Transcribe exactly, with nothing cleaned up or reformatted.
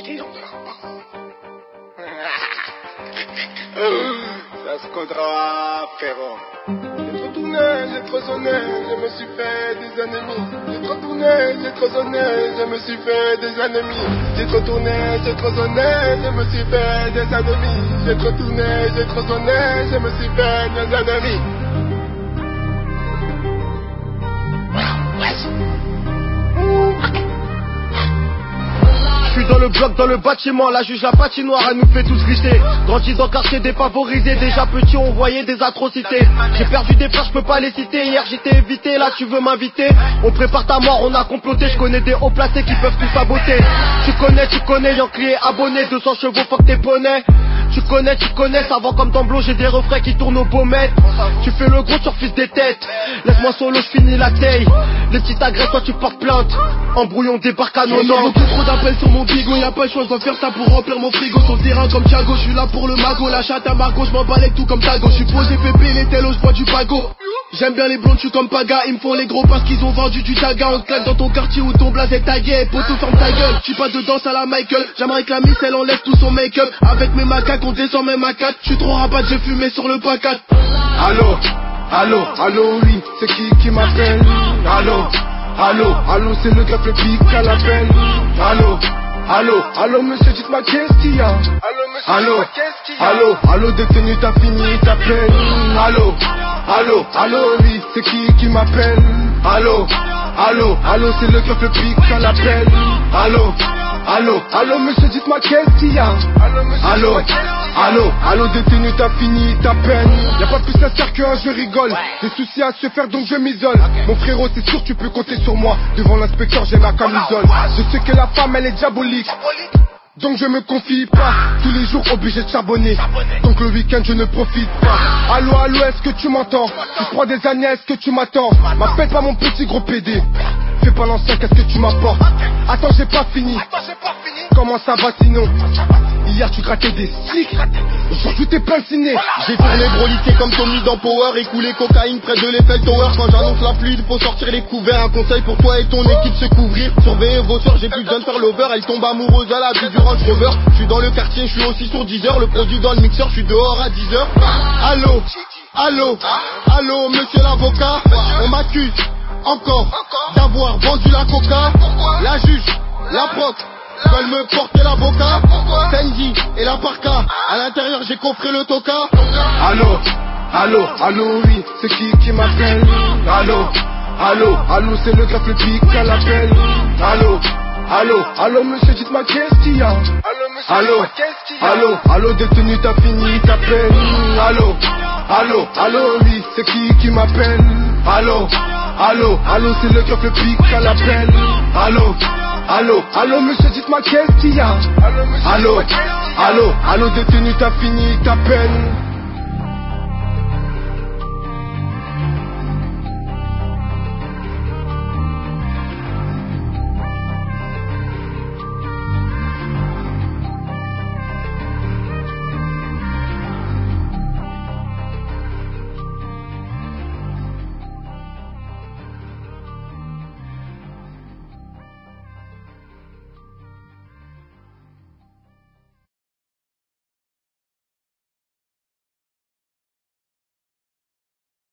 qui ça se comptera, frérot. J'ai trop tourné, j'ai trop sonné, je me suis fait des ennemis. J'ai trop tourné, j'ai trop sonné, je me suis fait des ennemis. J'ai trop tourné, j'ai trop sonné, je me suis fait des ennemis. J'ai trop tourné, j'ai trop sonné, je me suis fait des ennemis. Je suis dans le bloc, dans le bâtiment, la juge la patinoire, elle nous fait tous glisser. Grandi dans le quartier défavorisé, déjà petit on voyait des atrocités. J'ai perdu des frères, je peux pas les citer, hier j'étais évité, là tu veux m'inviter. On prépare ta mort, on a comploté, je connais des hauts placés qui peuvent tout saboter. Tu connais, tu connais, Yankee est abonné, deux cents chevaux, fuck tes poneys. Tu connais, tu connais, ça va comme dans Blond, j'ai des refrains qui tournent au baumètre. Tu fais le gros sur fils des têtes, laisse-moi solo, je finis la taille. Les petites agresses, toi tu portes plainte. Embrouillon débarque à nos noms. Beaucoup trop d'appels sur mon bigot, y'a pas le choix, je dois faire ça pour remplir mon frigo. Sur le terrain comme Thiago, je suis là pour le magot. La chatte à Margot, je m'en bats les tout comme Tago. Je suis posé pépé, les télos, je bois du pago. J'aime bien les blondes, je suis comme Paga. Ils me font les gros parce qu'ils ont vendu du taga. On te claque dans ton quartier où ton blaze est tagué. Poto ferme ta gueule, je suis pas de danse à la Michael. J'aimerais que la miss elle enlève tout son make-up. Avec mes macaques on descend même à quatre. Je suis trop rabat, j'ai fumé sur le pacat. Allô, allô, allô, oui, c'est qui qui m'appelle? Allô, allô, allô, c'est le greffe le pic à l'appel. Allô, allô, allô, monsieur, dites-moi qu'est-ce qu'il y a? Allô, allô, allô, détenu, t'as fini ta peine. Allô, allô, allô, oui, c'est qui qui m'appelle? Allô, allô, allô, c'est le greffe le pic à l'appel. Allô, allô, allô, monsieur, dites-moi qu'est-ce qu'il y a? Allô, allô, allô, détenu, t'as fini ta peine. Y'a pas plus sincère qu'un je rigole. Des soucis à se faire donc je m'isole. Mon frérot, c'est sûr, tu peux compter sur moi. Devant l'inspecteur, j'ai ma camisole. Je sais que la femme, elle est diabolique. Donc je me confie pas, tous les jours obligé de charbonner. Donc le week-end je ne profite pas. Allô, allô, est-ce que tu m'entends? Tu prends des années, est-ce que tu m'attends? M'appelle pas mon petit gros P D. Fais pas l'ancien, qu'est-ce que tu m'apportes? Attends, j'ai pas fini. Comment ça va sinon? Hier tu grattais des sticks, aujourd'hui t'es plein de ciné. J'ai tourné broliqué comme Tommy dans Power et coulé cocaïne près de l'Eiffel Tower. Quand j'annonce la fluide, faut sortir les couverts. Un conseil pour toi et ton équipe, se couvrir. Surveillez vos soeurs, j'ai plus besoin de faire l'over. Elle tombe amoureuse à la vie du Range Rover. Je suis dans le quartier, je suis aussi sur dix heures. Le produit dans le mixeur, je suis dehors à dix heures. Allô, allô, allô, monsieur l'avocat. On m'accuse encore d'avoir vendu la coca. La juge, la proc veulent me porter l'avocat. Sandy et la parka, à l'intérieur j'ai coffré le toka. Allô, allô, allô, oui, c'est qui qui m'appelle? Allô, allô, allô, c'est le greffe le pic à l'appel. Allô, allô, allô, monsieur, dites-moi qu'est-ce qu'il y a? Allô, allô, allô, détenu, t'as fini ta peine. Allô, allô, allô, oui, c'est qui qui m'appelle? Allô, allô, allô, c'est le greffe le pic à l'appel. Allô, allô, allô, monsieur, dites-moi qu'est-ce qu'il y a? Allô, allô, allô, détenu, t'as fini ta peine.